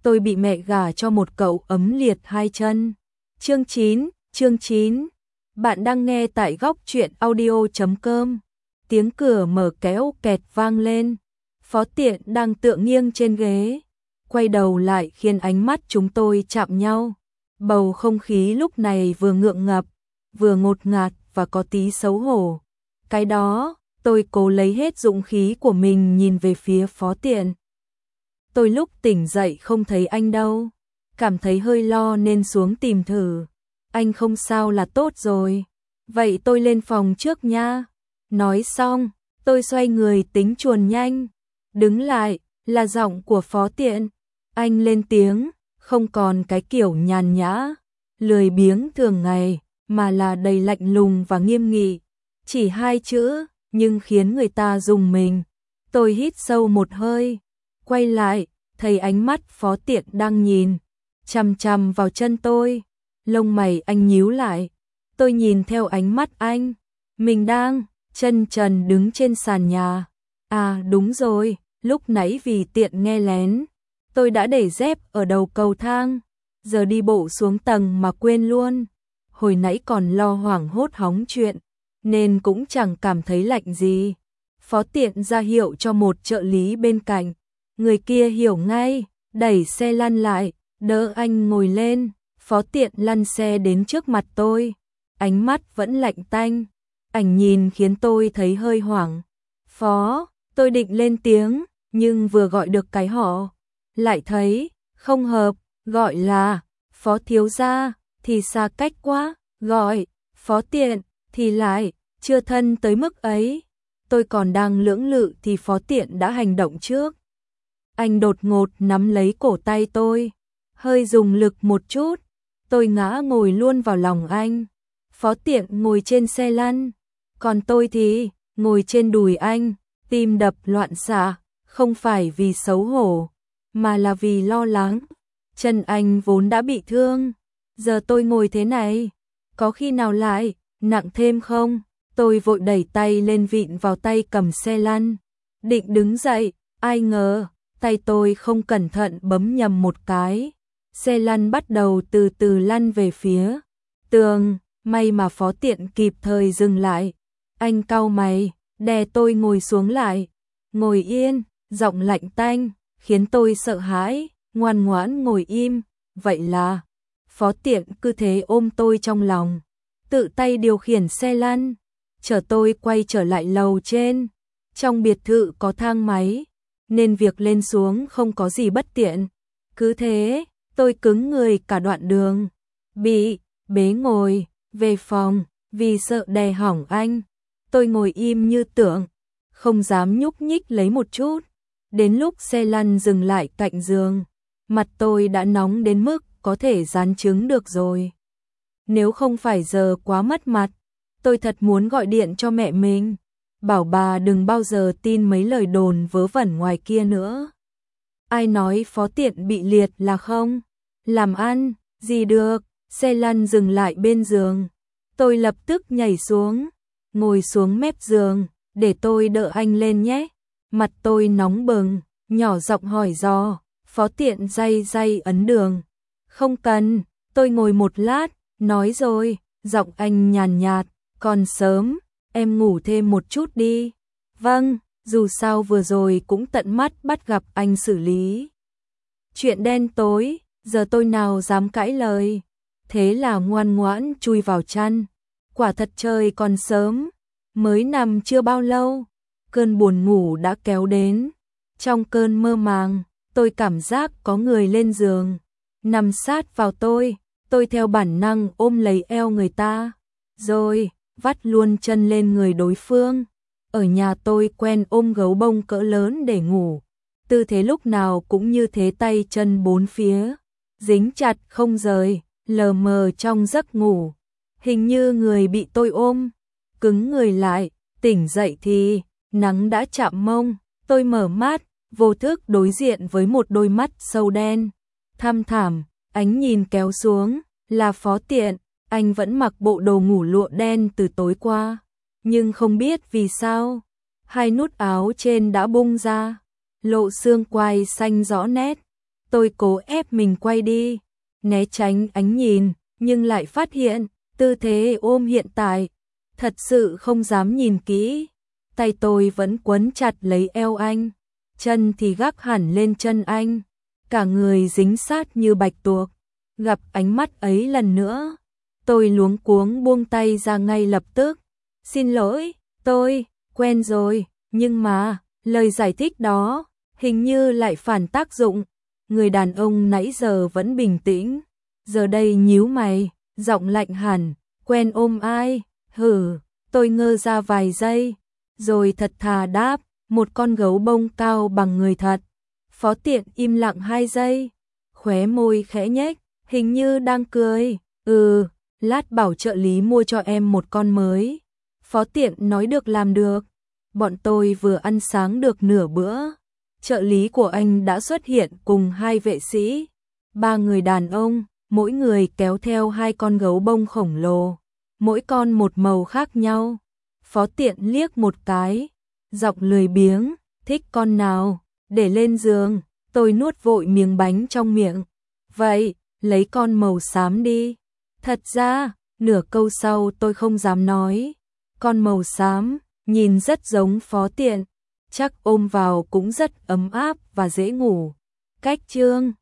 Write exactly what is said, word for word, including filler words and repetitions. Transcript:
tôi bị mẹ gả cho một cậu ấm liệt hai chân. Chương chín, chương chín. Bạn đang nghe tại góc truyện audio chấm com. Tiếng cửa mở kéo kẹt vang lên. Phó Tiện đang tựa nghiêng trên ghế, quay đầu lại khiến ánh mắt chúng tôi chạm nhau. Bầu không khí lúc này vừa ngượng ngập, vừa ngột ngạt và có tí xấu hổ. Cái đó, tôi cố lấy hết dũng khí của mình nhìn về phía Phó Tiện. Tôi lúc tỉnh dậy không thấy anh đâu, cảm thấy hơi lo nên xuống tìm thử. Anh không sao là tốt rồi, vậy tôi lên phòng trước nha. Nói xong, tôi xoay người tính chuồn nhanh. Đứng lại, là giọng của Phó Tiện. Anh lên tiếng, không còn cái kiểu nhàn nhã, lười biếng thường ngày, mà là đầy lạnh lùng và nghiêm nghị. Chỉ hai chữ, nhưng khiến người ta rùng mình. Tôi hít sâu một hơi, quay lại, thấy ánh mắt Phó Tiện đang nhìn chằm chằm vào chân tôi. Lông mày anh nhíu lại. Tôi nhìn theo ánh mắt anh. Mình đang chân trần đứng trên sàn nhà. À đúng rồi, lúc nãy vì tiện nghe lén, tôi đã để dép ở đầu cầu thang. Giờ đi bộ xuống tầng mà quên luôn. Hồi nãy còn lo hoảng hốt hóng chuyện, nên cũng chẳng cảm thấy lạnh gì. Phó Tiện ra hiệu cho một trợ lý bên cạnh. Người kia hiểu ngay, đẩy xe lăn lại, đỡ anh ngồi lên. Phó Tiện lăn xe đến trước mặt tôi. Ánh mắt vẫn lạnh tanh. Ảnh nhìn khiến tôi thấy hơi hoảng. Phó, tôi định lên tiếng, nhưng vừa gọi được cái họ, lại thấy không hợp. Gọi là Phó thiếu gia thì xa cách quá, gọi Phó Tiện thì lại chưa thân tới mức ấy. Tôi còn đang lưỡng lự thì Phó Tiện đã hành động trước. Anh đột ngột nắm lấy cổ tay tôi, hơi dùng lực một chút, tôi ngã ngồi luôn vào lòng anh. Phó Tiện ngồi trên xe lăn, còn tôi thì ngồi trên đùi anh, tim đập loạn xạ, không phải vì xấu hổ, mà là vì lo lắng. Chân anh vốn đã bị thương, giờ tôi ngồi thế này, có khi nào lại nặng thêm không? Tôi vội đẩy tay lên vịn vào tay cầm xe lăn, định đứng dậy, ai ngờ tay tôi không cẩn thận bấm nhầm một cái. Xe lăn bắt đầu từ từ lăn về phía tường. May mà Phó Tiện kịp thời dừng lại. Anh cau mày, đè tôi ngồi xuống lại. Ngồi yên, giọng lạnh tanh, khiến tôi sợ hãi, ngoan ngoãn ngồi im. Vậy là Phó Tiện cứ thế ôm tôi trong lòng, tự tay điều khiển xe lăn, chở tôi quay trở lại lầu trên. Trong biệt thự có thang máy, nên việc lên xuống không có gì bất tiện. Cứ thế, tôi cứng người cả đoạn đường, bị bế ngồi về phòng. Vì sợ đè hỏng anh, tôi ngồi im như tượng, không dám nhúc nhích lấy một chút. Đến lúc xe lăn dừng lại cạnh giường, mặt tôi đã nóng đến mức có thể dán trứng được rồi. Nếu không phải giờ quá mất mặt, tôi thật muốn gọi điện cho mẹ mình, bảo bà đừng bao giờ tin mấy lời đồn vớ vẩn ngoài kia nữa. Ai nói Phó Tiện bị liệt là không làm ăn gì được. Xe lăn dừng lại bên giường, tôi lập tức nhảy xuống, ngồi xuống mép giường, để tôi đỡ anh lên nhé. Mặt tôi nóng bừng, nhỏ giọng hỏi dò. Phó Tiện day day ấn đường. Không cần, tôi ngồi một lát, nói rồi. Giọng anh nhàn nhạt, còn sớm, em ngủ thêm một chút đi. Vâng, dù sao vừa rồi cũng tận mắt bắt gặp anh xử lý chuyện đen tối, giờ tôi nào dám cãi lời. Thế là ngoan ngoãn chui vào chăn. Quả thật trời còn sớm, mới nằm chưa bao lâu, cơn buồn ngủ đã kéo đến. Trong cơn mơ màng, tôi cảm giác có người lên giường, nằm sát vào tôi. Tôi theo bản năng ôm lấy eo người ta, rồi vắt luôn chân lên người đối phương. Ở nhà tôi quen ôm gấu bông cỡ lớn để ngủ, tư thế lúc nào cũng như thế, tay chân bốn phía dính chặt không rời. Lờ mờ trong giấc ngủ, hình như người bị tôi ôm cứng người lại. Tỉnh dậy thì nắng đã chạm mông. Tôi mở mắt, vô thức đối diện với một đôi mắt sâu đen thăm thẳm. Ánh nhìn kéo xuống, là Phó Tiện. Anh vẫn mặc bộ đồ ngủ lụa đen từ tối qua, nhưng không biết vì sao, hai nút áo trên đã bung ra, lộ xương quai xanh rõ nét. Tôi cố ép mình quay đi, né tránh ánh nhìn, nhưng lại phát hiện, tư thế ôm hiện tại, thật sự không dám nhìn kỹ. Tay tôi vẫn quấn chặt lấy eo anh, chân thì gác hẳn lên chân anh, cả người dính sát như bạch tuộc. Gặp ánh mắt ấy lần nữa, tôi luống cuống buông tay ra ngay lập tức. Xin lỗi, tôi, quen rồi, nhưng mà, lời giải thích đó, hình như lại phản tác dụng. Người đàn ông nãy giờ vẫn bình tĩnh, giờ đây nhíu mày, giọng lạnh hẳn, quen ôm ai, hử, tôi ngơ ra vài giây, rồi thật thà đáp, một con gấu bông cao bằng người thật. Phó Tiện im lặng hai giây, khóe môi khẽ nhếch, hình như đang cười, ừ, lát bảo trợ lý mua cho em một con mới. Phó Tiện nói được làm được, bọn tôi vừa ăn sáng được nửa bữa. Trợ lý của anh đã xuất hiện cùng hai vệ sĩ, ba người đàn ông, mỗi người kéo theo hai con gấu bông khổng lồ, mỗi con một màu khác nhau. Phó Tiện liếc một cái, giọng lười biếng, thích con nào, để lên giường. Tôi nuốt vội miếng bánh trong miệng, vậy, lấy con màu xám đi. Thật ra, nửa câu sau tôi không dám nói, con màu xám, nhìn rất giống Phó Tiện, chắc ôm vào cũng rất ấm áp và dễ ngủ. Cách chương